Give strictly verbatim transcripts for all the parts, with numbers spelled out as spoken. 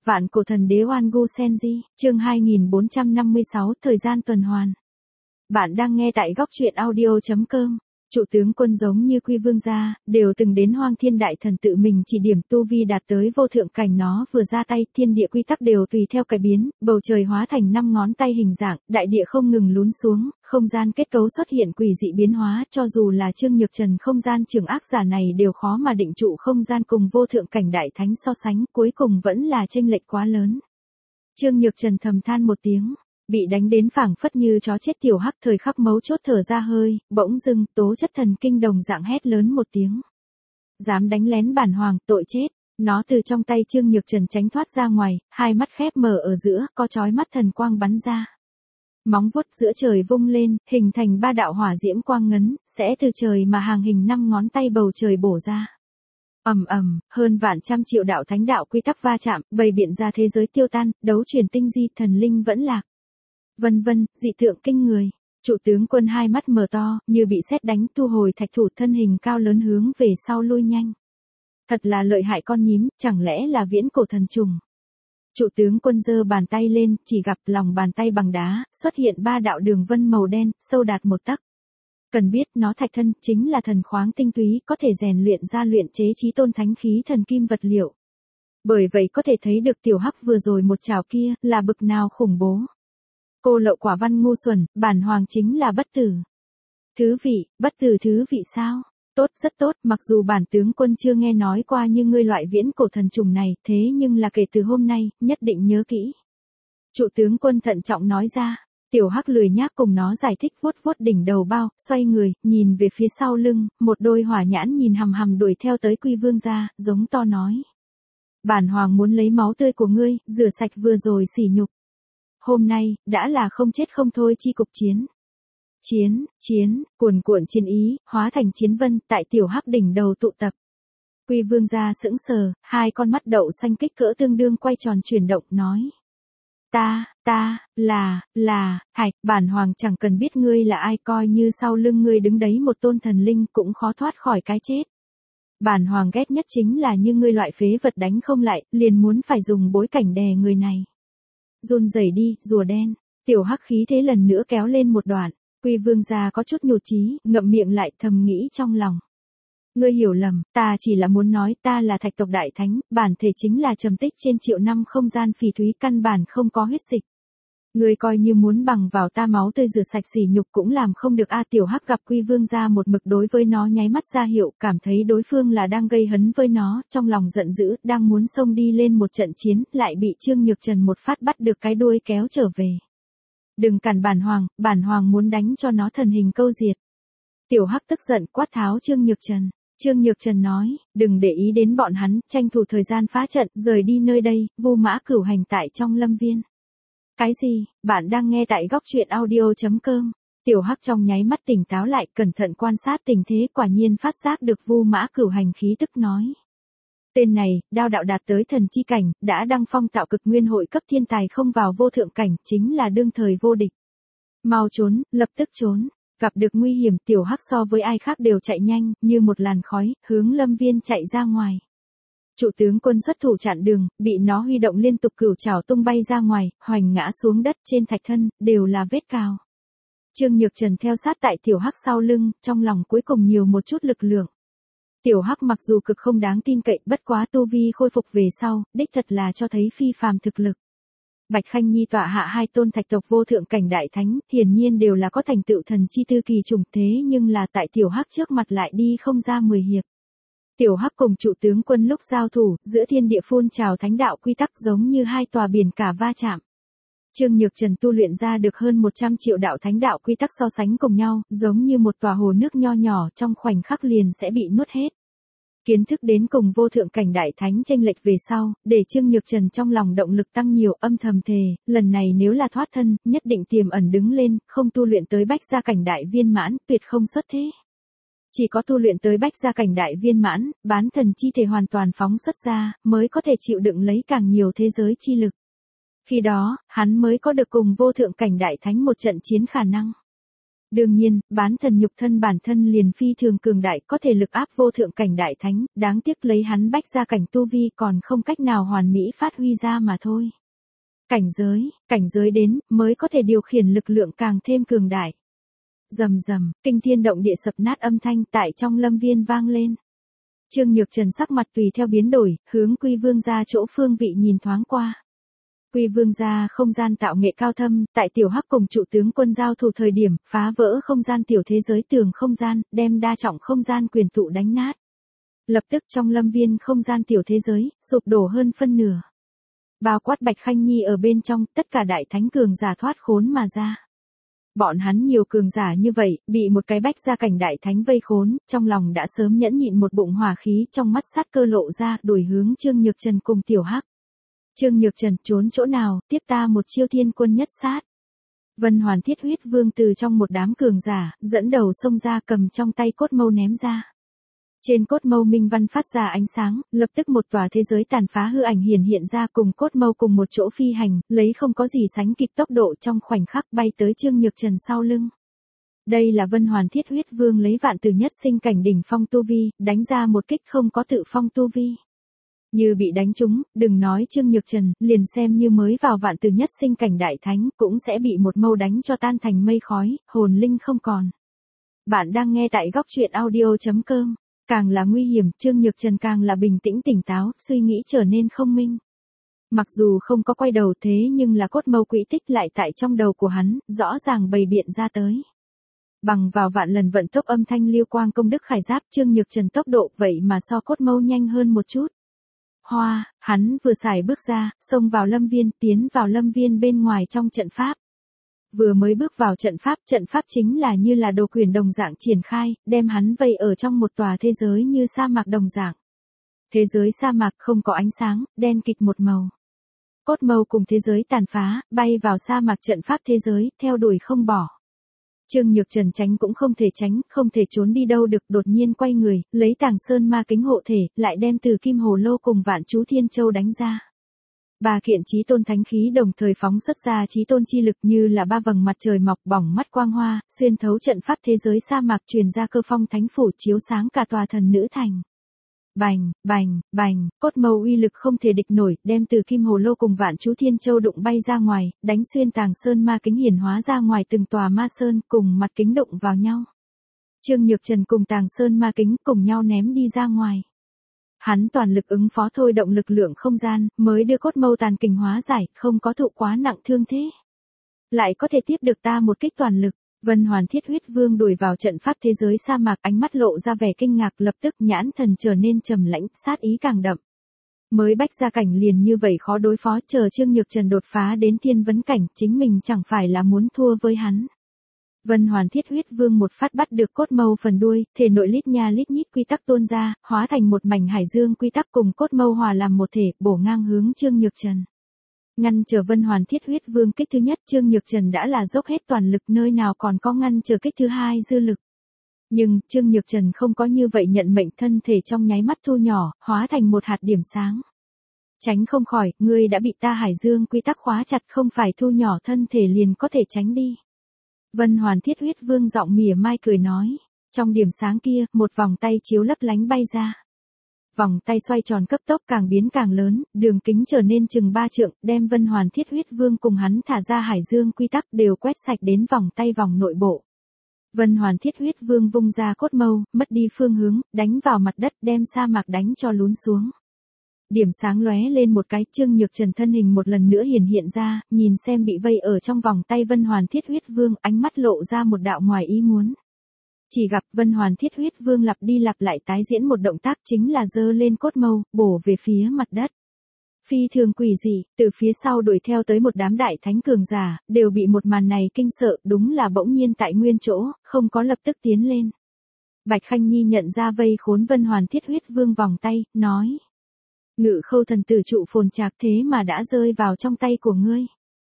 Vạn cổ thần đế Oan Gu Senji, chương hai nghìn bốn trăm năm mươi sáu, thời gian tuần hoàn. Bạn đang nghe tại góc truyện audio chấm com. Trụ tướng quân giống như Quy Vương gia, đều từng đến Hoang Thiên Đại Thần tự mình chỉ điểm tu vi đạt tới vô thượng cảnh, nó vừa ra tay, thiên địa quy tắc đều tùy theo cải biến, bầu trời hóa thành năm ngón tay hình dạng, đại địa không ngừng lún xuống, không gian kết cấu xuất hiện quỷ dị biến hóa, cho dù là Trương Nhược Trần không gian trường ác giả này đều khó mà định trụ không gian cùng vô thượng cảnh đại thánh so sánh, cuối cùng vẫn là chênh lệch quá lớn. Trương Nhược Trần thầm than một tiếng. Bị đánh đến phảng phất như chó chết tiểu hắc thời khắc mấu chốt thở ra hơi, bỗng dưng tố chất thần kinh đồng dạng hét lớn một tiếng. Dám đánh lén bản hoàng, tội chết. Nó từ trong tay Trương Nhược Trần tránh thoát ra ngoài, hai mắt khép mở ở giữa, có chói mắt thần quang bắn ra. Móng vuốt giữa trời vung lên, hình thành ba đạo hỏa diễm quang ngấn, sẽ từ trời mà hàng hình năm ngón tay bầu trời bổ ra. Ầm ầm, hơn vạn trăm triệu đạo thánh đạo quy tắc va chạm, bày biện ra thế giới tiêu tan, đấu truyền tinh di, thần linh vẫn lạc. Vân vân, dị tượng kinh người. Trụ tướng quân hai mắt mở to, như bị sét đánh, thu hồi thạch thủ, thân hình cao lớn hướng về sau lui nhanh. Thật là lợi hại con nhím, chẳng lẽ là viễn cổ thần trùng. Trụ tướng quân giơ bàn tay lên, chỉ gặp lòng bàn tay bằng đá, xuất hiện ba đạo đường vân màu đen, sâu đạt một tấc. Cần biết nó thạch thân, chính là thần khoáng tinh túy, có thể rèn luyện ra luyện chế chí tôn thánh khí thần kim vật liệu. Bởi vậy có thể thấy được tiểu hắc vừa rồi một chảo kia, là bực nào khủng bố. Cô lậu quả văn ngu xuẩn, bản hoàng chính là bất tử. Thứ vị, bất tử thứ vị sao? Tốt, rất tốt, mặc dù bản tướng quân chưa nghe nói qua như ngươi loại viễn cổ thần trùng này, thế nhưng là kể từ hôm nay, nhất định nhớ kỹ. Trụ tướng quân thận trọng nói ra, tiểu hắc lười nhác cùng nó giải thích, vuốt vuốt đỉnh đầu bao, xoay người, nhìn về phía sau lưng, một đôi hỏa nhãn nhìn hằm hằm đuổi theo tới Quy Vương gia, giống to nói. Bản hoàng muốn lấy máu tươi của ngươi, rửa sạch vừa rồi sỉ nhục. Hôm nay, đã là không chết không thôi chi cục chiến. Chiến, chiến, cuồn cuộn chiến ý, hóa thành chiến vân, tại tiểu hắc đỉnh đầu tụ tập. Quy Vương gia sững sờ, hai con mắt đậu xanh kích cỡ tương đương quay tròn chuyển động, nói. Ta, ta, là, là, Thạch, bản hoàng chẳng cần biết ngươi là ai, coi như sau lưng ngươi đứng đấy một tôn thần linh cũng khó thoát khỏi cái chết. Bản hoàng ghét nhất chính là như ngươi loại phế vật đánh không lại, liền muốn phải dùng bối cảnh đè người này. Run rẩy đi, rùa đen. Tiểu hắc khí thế lần nữa kéo lên một đoạn. Quy Vương gia có chút nhụt chí, ngậm miệng lại, thầm nghĩ trong lòng. Ngươi hiểu lầm, ta chỉ là muốn nói ta là thạch tộc đại thánh, bản thể chính là trầm tích trên triệu năm không gian phỉ thúy, căn bản không có huyết dịch. Ngươi coi như muốn bằng vào ta máu tươi rửa sạch sỉ nhục cũng làm không được a. Tiểu hắc gặp Quy Vương gia một mực đối với nó nháy mắt ra hiệu, cảm thấy đối phương là đang gây hấn với nó, trong lòng giận dữ, đang muốn xông đi lên một trận chiến, lại bị Trương Nhược Trần một phát bắt được cái đuôi kéo trở về. Đừng cản bản hoàng, bản hoàng muốn đánh cho nó thần hình câu diệt. Tiểu hắc tức giận quát tháo Trương Nhược Trần. Trương Nhược Trần nói, đừng để ý đến bọn hắn, tranh thủ thời gian phá trận, rời đi nơi đây, Vu Mã Cửu hành tại trong lâm viên. Cái gì, bạn đang nghe tại góc truyện audio chấm com. Tiểu hắc trong nháy mắt tỉnh táo lại, cẩn thận quan sát tình thế, quả nhiên phát giác được Vu Mã Cửu hành khí tức nói. Tên này, đao đạo đạt tới thần chi cảnh, đã đăng phong tạo cực nguyên hội cấp thiên tài không vào vô thượng cảnh, chính là đương thời vô địch. Mau trốn, lập tức trốn. Gặp được nguy hiểm, tiểu hắc so với ai khác đều chạy nhanh, như một làn khói, hướng lâm viên chạy ra ngoài. Trụ tướng quân xuất thủ chặn đường, bị nó huy động liên tục cửu trảo tung bay ra ngoài, hoành ngã xuống đất, trên thạch thân, đều là vết cào. Trương Nhược Trần theo sát tại tiểu hắc sau lưng, trong lòng cuối cùng nhiều một chút lực lượng. Tiểu hắc mặc dù cực không đáng tin cậy, bất quá tu vi khôi phục về sau, đích thật là cho thấy phi phàm thực lực. Bạch Khanh Nhi tọa hạ hai tôn thạch tộc vô thượng cảnh đại thánh, hiển nhiên đều là có thành tựu thần chi tư kỳ trùng, thế nhưng là tại tiểu hắc trước mặt lại đi không ra mười hiệp. Tiểu hắc cùng trụ tướng quân lúc giao thủ, giữa thiên địa phun trào thánh đạo quy tắc giống như hai tòa biển cả va chạm. Trương Nhược Trần tu luyện ra được hơn một trăm triệu đạo thánh đạo quy tắc so sánh cùng nhau, giống như một tòa hồ nước nho nhỏ, trong khoảnh khắc liền sẽ bị nuốt hết. Kiến thức đến cùng vô thượng cảnh đại thánh chênh lệch về sau, để Trương Nhược Trần trong lòng động lực tăng nhiều, âm thầm thề, lần này nếu là thoát thân, nhất định tiềm ẩn đứng lên, không tu luyện tới bách gia cảnh đại viên mãn, tuyệt không xuất thế. Chỉ có tu luyện tới bách gia cảnh đại viên mãn, bán thần chi thể hoàn toàn phóng xuất ra, mới có thể chịu đựng lấy càng nhiều thế giới chi lực. Khi đó, hắn mới có được cùng vô thượng cảnh đại thánh một trận chiến khả năng. Đương nhiên, bán thần nhục thân bản thân liền phi thường cường đại, có thể lực áp vô thượng cảnh đại thánh, đáng tiếc lấy hắn bách gia cảnh tu vi còn không cách nào hoàn mỹ phát huy ra mà thôi. Cảnh giới, cảnh giới đến, mới có thể điều khiển lực lượng càng thêm cường đại. Rầm rầm, kinh thiên động địa sập nát âm thanh tại trong lâm viên vang lên. Trương Nhược Trần sắc mặt tùy theo biến đổi, hướng Quy Vương gia chỗ phương vị nhìn thoáng qua. Quy Vương gia không gian tạo nghệ cao thâm, tại tiểu hắc cùng trụ tướng quân giao thủ thời điểm, phá vỡ không gian tiểu thế giới tường không gian, đem đa trọng không gian quyền tụ đánh nát. Lập tức trong lâm viên không gian tiểu thế giới, sụp đổ hơn phân nửa. Bao quát Bạch Khanh Nhi ở bên trong, tất cả đại thánh cường giả thoát khốn mà ra. Bọn hắn nhiều cường giả như vậy, bị một cái bách gia cảnh đại thánh vây khốn, trong lòng đã sớm nhẫn nhịn một bụng hỏa khí, trong mắt sát cơ lộ ra, đuổi hướng Trương Nhược Trần cùng tiểu hắc. Trương Nhược Trần trốn chỗ nào, tiếp ta một chiêu thiên quân nhất sát. Vân Hoàn Thiết Huyết Vương từ trong một đám cường giả, dẫn đầu xông ra cầm trong tay cốt mâu ném ra. Trên cốt mâu minh văn phát ra ánh sáng, lập tức một tòa thế giới tàn phá hư ảnh hiển hiện ra cùng cốt mâu cùng một chỗ phi hành, lấy không có gì sánh kịp tốc độ trong khoảnh khắc bay tới Trương Nhược Trần sau lưng. Đây là Vân Hoàn Thiết Huyết Vương lấy vạn tử nhất sinh cảnh đỉnh phong tu vi, đánh ra một kích không có tự phong tu vi. Như bị đánh trúng, đừng nói Trương Nhược Trần, liền xem như mới vào vạn tử nhất sinh cảnh đại thánh, cũng sẽ bị một mâu đánh cho tan thành mây khói, hồn linh không còn. Bạn đang nghe tại góc truyện audio chấm com. Càng là nguy hiểm, Trương Nhược Trần càng là bình tĩnh tỉnh táo, suy nghĩ trở nên không minh. Mặc dù không có quay đầu thế nhưng là cốt mâu quỹ tích lại tại trong đầu của hắn, rõ ràng bày biện ra tới. Bằng vào vạn lần vận tốc âm thanh liêu quang công đức khải giáp, Trương Nhược Trần tốc độ vậy mà so cốt mâu nhanh hơn một chút. Hoa, hắn vừa xài bước ra, xông vào lâm viên, tiến vào lâm viên bên ngoài trong trận pháp. Vừa mới bước vào trận pháp, trận pháp chính là như là đồ quyền đồng dạng triển khai, đem hắn vây ở trong một tòa thế giới như sa mạc đồng dạng. Thế giới sa mạc không có ánh sáng, đen kịt một màu. Cốt mâu cùng thế giới tàn phá, bay vào sa mạc trận pháp thế giới, theo đuổi không bỏ. Trương Nhược Trần tránh cũng không thể tránh, không thể trốn đi đâu được, đột nhiên quay người, lấy Tàng Sơn Ma kính hộ thể, lại đem từ kim hồ lô cùng Vạn Chú Thiên Châu đánh ra. Ba kiện chí tôn thánh khí đồng thời phóng xuất ra chí tôn chi lực như là ba vầng mặt trời mọc bỏng mắt quang hoa, xuyên thấu trận pháp thế giới sa mạc truyền ra cơ phong thánh phủ chiếu sáng cả tòa thần nữ thành. Bành, bành, bành, cốt mâu uy lực không thể địch nổi, đem từ kim hồ lô cùng Vạn Chú Thiên Châu đụng bay ra ngoài, đánh xuyên Tàng Sơn Ma kính hiển hóa ra ngoài từng tòa ma sơn, cùng mặt kính đụng vào nhau. Trương Nhược Trần cùng Tàng Sơn Ma kính cùng nhau ném đi ra ngoài. Hắn toàn lực ứng phó thôi động lực lượng không gian, mới đưa cốt mâu tàn kình hóa giải, không có thụ quá nặng thương thế. Lại có thể tiếp được ta một kích toàn lực. Vân Hoàn Thiết Huyết Vương đuổi vào trận pháp thế giới sa mạc, ánh mắt lộ ra vẻ kinh ngạc, lập tức nhãn thần trở nên trầm lãnh, sát ý càng đậm. Mới bách gia cảnh liền như vậy khó đối phó, chờ Trương Nhược Trần đột phá đến thiên vấn cảnh, chính mình chẳng phải là muốn thua với hắn. Vân Hoàn Thiết Huyết Vương một phát bắt được cốt mâu phần đuôi, thể nội lít nha lít nhít quy tắc tuôn ra, hóa thành một mảnh hải dương quy tắc cùng cốt mâu hòa làm một thể, bổ ngang hướng Trương Nhược Trần. Ngăn trở Vân Hoàn Thiết Huyết Vương kích thứ nhất, Trương Nhược Trần đã là dốc hết toàn lực, nơi nào còn có ngăn trở kích thứ hai dư lực. Nhưng, Trương Nhược Trần không có như vậy nhận mệnh, thân thể trong nháy mắt thu nhỏ, hóa thành một hạt điểm sáng. Tránh không khỏi, ngươi đã bị ta hải dương quy tắc khóa chặt, không phải thu nhỏ thân thể liền có thể tránh đi. Vân Hoàn Thiết Huyết Vương giọng mỉa mai cười nói, trong điểm sáng kia, một vòng tay chiếu lấp lánh bay ra. Vòng tay xoay tròn cấp tốc càng biến càng lớn, đường kính trở nên chừng ba trượng, đem Vân Hoàn Thiết Huyết Vương cùng hắn thả ra hải dương quy tắc đều quét sạch đến vòng tay vòng nội bộ. Vân Hoàn Thiết Huyết Vương vung ra cốt mâu, mất đi phương hướng, đánh vào mặt đất, đem sa mạc đánh cho lún xuống. Điểm sáng lóe lên một cái, Trương Nhược Trần thân hình một lần nữa hiển hiện ra, nhìn xem bị vây ở trong vòng tay Vân Hoàn Thiết Huyết Vương, ánh mắt lộ ra một đạo ngoài ý muốn. Chỉ gặp Vân Hoàn Thiết Huyết Vương lặp đi lặp lại tái diễn một động tác, chính là giơ lên cốt mâu, bổ về phía mặt đất. Phi thường quỷ dị, từ phía sau đuổi theo tới một đám đại thánh cường giả, đều bị một màn này kinh sợ, đúng là bỗng nhiên tại nguyên chỗ, không có lập tức tiến lên. Bạch Khanh Nhi nhận ra vây khốn Vân Hoàn Thiết Huyết Vương vòng tay, nói. Ngự Khâu thần tử trụ phồn trạc thế mà đã rơi vào trong tay của ngươi.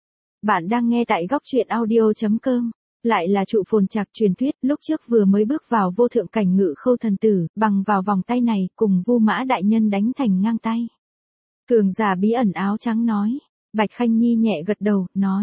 Bạn đang nghe tại góc truyện audio chấm com. Lại là trụ phồn trạc truyền thuyết, lúc trước vừa mới bước vào vô thượng cảnh Ngự Khâu thần tử, bằng vào vòng tay này, cùng Vu Mã đại nhân đánh thành ngang tay. Cường giả bí ẩn áo trắng nói. Bạch Khanh Nhi nhẹ gật đầu, nói.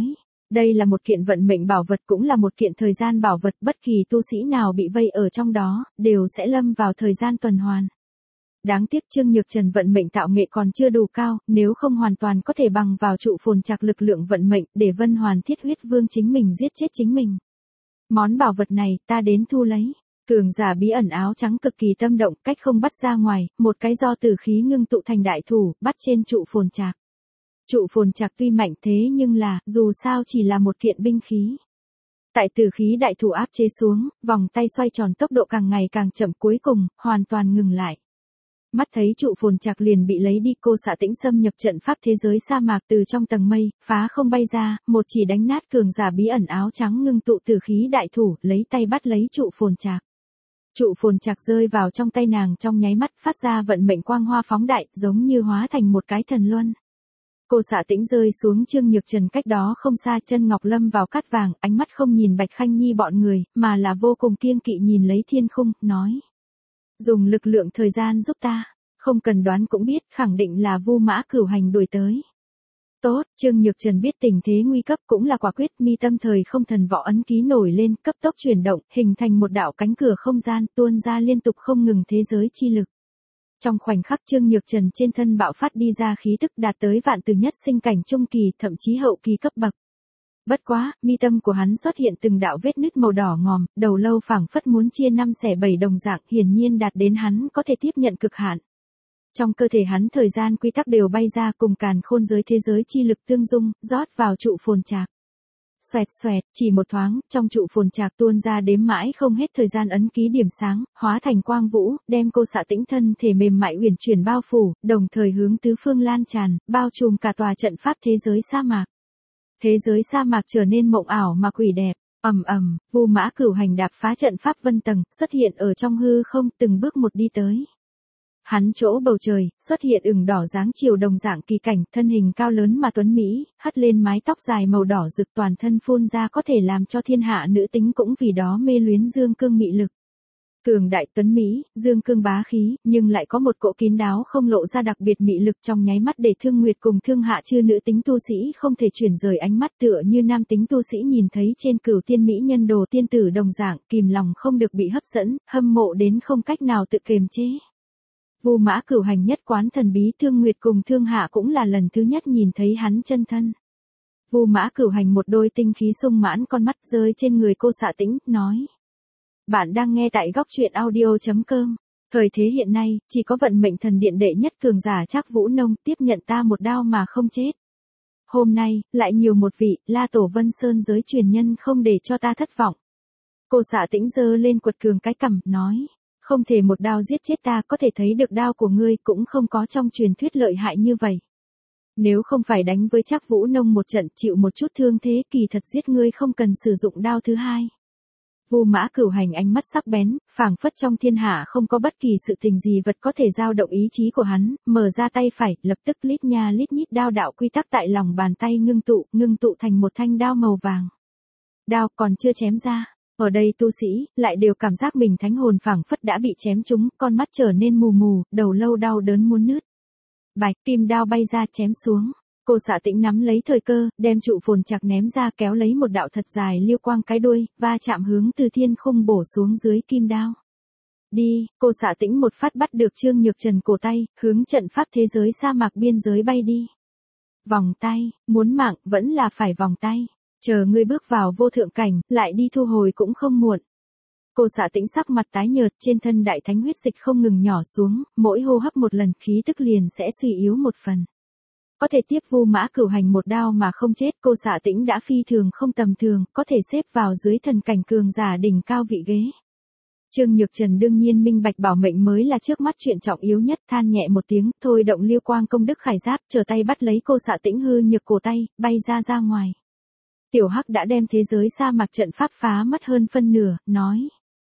Đây là một kiện vận mệnh bảo vật cũng là một kiện thời gian bảo vật, bất kỳ tu sĩ nào bị vây ở trong đó, đều sẽ lâm vào thời gian tuần hoàn. Đáng tiếc Trương Nhược Trần vận mệnh tạo nghệ còn chưa đủ cao, nếu không hoàn toàn có thể bằng vào trụ phồn trạc lực lượng vận mệnh để Vân Hoàn Thiết Huyết Vương chính mình giết chết chính mình. Món bảo vật này ta đến thu lấy. Cường giả bí ẩn áo trắng cực kỳ tâm động, cách không bắt ra ngoài, một cái do tử khí ngưng tụ thành đại thủ, bắt trên trụ phồn trạc. Trụ phồn trạc tuy mạnh thế nhưng là, dù sao chỉ là một kiện binh khí. Tại tử khí đại thủ áp chế xuống, vòng tay xoay tròn tốc độ càng ngày càng chậm, cuối cùng, hoàn toàn ngừng lại. Mắt thấy trụ phồn trạc liền bị lấy đi, Cô Xạ Tĩnh xâm nhập trận pháp thế giới sa mạc từ trong tầng mây, phá không bay ra, một chỉ đánh nát cường giả bí ẩn áo trắng ngưng tụ tử khí đại thủ, lấy tay bắt lấy trụ phồn trạc. Trụ phồn trạc rơi vào trong tay nàng trong nháy mắt, phát ra vận mệnh quang hoa phóng đại, giống như hóa thành một cái thần luân. Cô Xạ Tĩnh rơi xuống Trương Nhược Trần cách đó không xa, chân ngọc lâm vào cát vàng, ánh mắt không nhìn Bạch Khanh Nhi bọn người, mà là vô cùng kiêng kỵ nhìn lấy thiên khung, nói. Dùng lực lượng thời gian giúp ta, không cần đoán cũng biết, khẳng định là Vu Mã Cửu Hành đuổi tới. Tốt, Trương Nhược Trần biết tình thế nguy cấp cũng là quả quyết, mi tâm thời không thần võ ấn ký nổi lên, cấp tốc chuyển động, hình thành một đạo cánh cửa không gian, tuôn ra liên tục không ngừng thế giới chi lực. Trong khoảnh khắc Trương Nhược Trần trên thân bạo phát đi ra khí tức đạt tới vạn từ nhất sinh cảnh trung kỳ, thậm chí hậu kỳ cấp bậc. Bất quá, mi tâm của hắn xuất hiện từng đạo vết nứt màu đỏ ngòm, đầu lâu phảng phất muốn chia năm xẻ bảy đồng dạng, hiển nhiên đạt đến hắn có thể tiếp nhận cực hạn. Trong cơ thể hắn thời gian quy tắc đều bay ra, cùng càn khôn giới thế giới chi lực tương dung, rót vào trụ phồn trạc. Xoẹt xoẹt, chỉ một thoáng, trong trụ phồn trạc tuôn ra đếm mãi không hết thời gian ấn ký điểm sáng, hóa thành quang vũ, đem Cô Xạ Tĩnh thân thể mềm mại uyển chuyển bao phủ, đồng thời hướng tứ phương lan tràn, bao trùm cả tòa trận pháp thế giới sa mạc. Thế giới sa mạc trở nên mộng ảo mà quỷ đẹp. Ầm ầm, Vu Mã Cửu Hành đạp phá trận pháp vân tầng, xuất hiện ở trong hư không, từng bước một đi tới. Hắn chỗ bầu trời, xuất hiện ửng đỏ dáng chiều đồng dạng kỳ cảnh, thân hình cao lớn mà tuấn mỹ, hất lên mái tóc dài màu đỏ rực, toàn thân phun ra có thể làm cho thiên hạ nữ tính cũng vì đó mê luyến dương cương mị lực. Cường đại tuấn mỹ, dương cương bá khí, nhưng lại có một cỗ kín đáo không lộ ra đặc biệt mị lực, trong nháy mắt để Thương Nguyệt cùng Thương Hạ chư nữ tính tu sĩ không thể chuyển rời ánh mắt, tựa như nam tính tu sĩ nhìn thấy trên cửu tiên mỹ nhân đồ tiên tử đồng dạng, kìm lòng không được bị hấp dẫn, hâm mộ đến không cách nào tự kiềm chế. Vu Mã Cửu Hành nhất quán thần bí, Thương Nguyệt cùng Thương Hạ cũng là lần thứ nhất nhìn thấy hắn chân thân. Vu Mã Cửu Hành một đôi tinh khí sung mãn con mắt rơi trên người Cô Xạ Tĩnh, nói. Bạn đang nghe tại góc truyện audio chấm com. Thời thế hiện nay, chỉ có vận mệnh thần điện đệ nhất cường giả Trác Vũ Nông tiếp nhận ta một đao mà không chết. Hôm nay, lại nhiều một vị, La Tổ Vân Sơn giới truyền nhân không để cho ta thất vọng. Cô Xạ Tĩnh giơ lên quật cường cái cằm, nói. Không thể một đao giết chết ta, có thể thấy được đao của ngươi cũng không có trong truyền thuyết lợi hại như vậy. Nếu không phải đánh với Trác Vũ Nông một trận chịu một chút thương thế, kỳ thật giết ngươi không cần sử dụng đao thứ hai. Vu Mã Cửu Hành ánh mắt sắc bén, phảng phất trong thiên hạ không có bất kỳ sự tình gì vật có thể dao động ý chí của hắn, mở ra tay phải, lập tức lít nha lít nhít đao đạo quy tắc tại lòng bàn tay ngưng tụ, ngưng tụ thành một thanh đao màu vàng. Đao còn chưa chém ra. Ở đây tu sĩ, lại đều cảm giác mình thánh hồn phảng phất đã bị chém trúng, con mắt trở nên mù mù, đầu lâu đau đớn muốn nứt. Bạch, kim đao bay ra chém xuống. Cô Xạ Tĩnh nắm lấy thời cơ, đem trụ phồn trạc ném ra, kéo lấy một đạo thật dài liêu quang cái đuôi, va chạm hướng từ thiên khung bổ xuống dưới kim đao. Đi, Cô Xạ Tĩnh một phát bắt được Trương Nhược Trần cổ tay, hướng trận pháp thế giới sa mạc biên giới bay đi. Vòng tay, muốn mạng, vẫn là phải vòng tay. Chờ ngươi bước vào vô thượng cảnh, lại đi thu hồi cũng không muộn. Cô Xạ Tĩnh sắc mặt tái nhợt, trên thân đại thánh huyết dịch không ngừng nhỏ xuống, mỗi hô hấp một lần khí tức liền sẽ suy yếu một phần. Có thể tiếp Vu Mã Cửu Hành một đao mà không chết, Cô Xạ Tĩnh đã phi thường không tầm thường, có thể xếp vào dưới thần cảnh cường giả đỉnh cao vị ghế. Trương Nhược Trần đương nhiên minh bạch bảo mệnh mới là trước mắt chuyện trọng yếu nhất, than nhẹ một tiếng, thôi động liêu quang công đức khải giáp, trở tay bắt lấy Cô Xạ Tĩnh hư nhược cổ tay, bay ra ra ngoài. Tiểu Hắc đã đem thế giới sa mạc trận pháp phá mất hơn phân nửa, nói.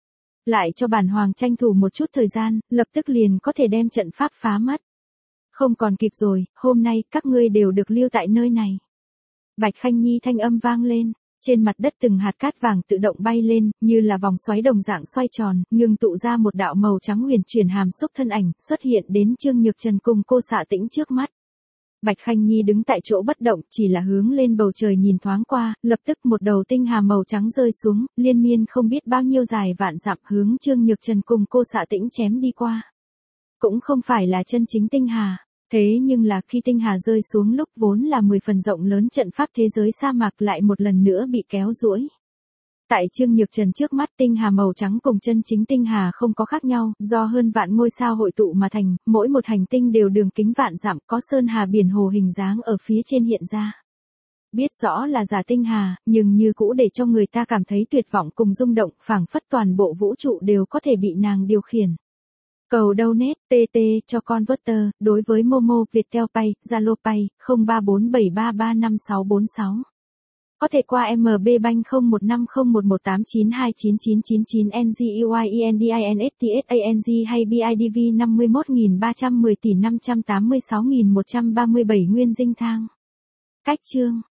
Lại cho bản hoàng tranh thủ một chút thời gian, lập tức liền có thể đem trận pháp phá mất. Không còn kịp rồi, hôm nay các ngươi đều được lưu tại nơi này. Bạch Khanh Nhi thanh âm vang lên, trên mặt đất từng hạt cát vàng tự động bay lên, như là vòng xoáy đồng dạng xoay tròn, ngưng tụ ra một đạo màu trắng huyền chuyển hàm xúc thân ảnh, xuất hiện đến Trương Nhược Trần cùng Cô Xạ Tĩnh trước mắt. Bạch Khanh Nhi đứng tại chỗ bất động, chỉ là hướng lên bầu trời nhìn thoáng qua, lập tức một đầu tinh hà màu trắng rơi xuống, liên miên không biết bao nhiêu dài vạn dặm hướng Trương Nhược Trần cùng cô Xạ Tĩnh chém đi qua. Cũng không phải là chân chính tinh hà, thế nhưng là khi tinh hà rơi xuống lúc vốn là mười phần rộng lớn trận pháp thế giới sa mạc lại một lần nữa bị kéo duỗi. Tại Trương Nhược Trần trước mắt tinh hà màu trắng cùng chân chính tinh hà không có khác nhau, do hơn vạn ngôi sao hội tụ mà thành, mỗi một hành tinh đều đường kính vạn dặm, có sơn hà biển hồ hình dáng ở phía trên hiện ra. Biết rõ là giả tinh hà, nhưng như cũ để cho người ta cảm thấy tuyệt vọng cùng rung động, phảng phất toàn bộ vũ trụ đều có thể bị nàng điều khiển. Cầu donate tê tê cho Converter, đối với Momo, Viettel Pay, Zalo Pay, không ba bốn bảy ba ba năm sáu bốn sáu. Có thể qua em bê Bank không một năm không một một tám chín hai chín chín chín chín N G U I E N D I N S T S A N G hay B I D V năm mươi mốt nghìn ba trăm mười tỷ năm trăm tám mươi sáu nghìn một trăm ba mươi bảy nguyên dinh thang. Cách chương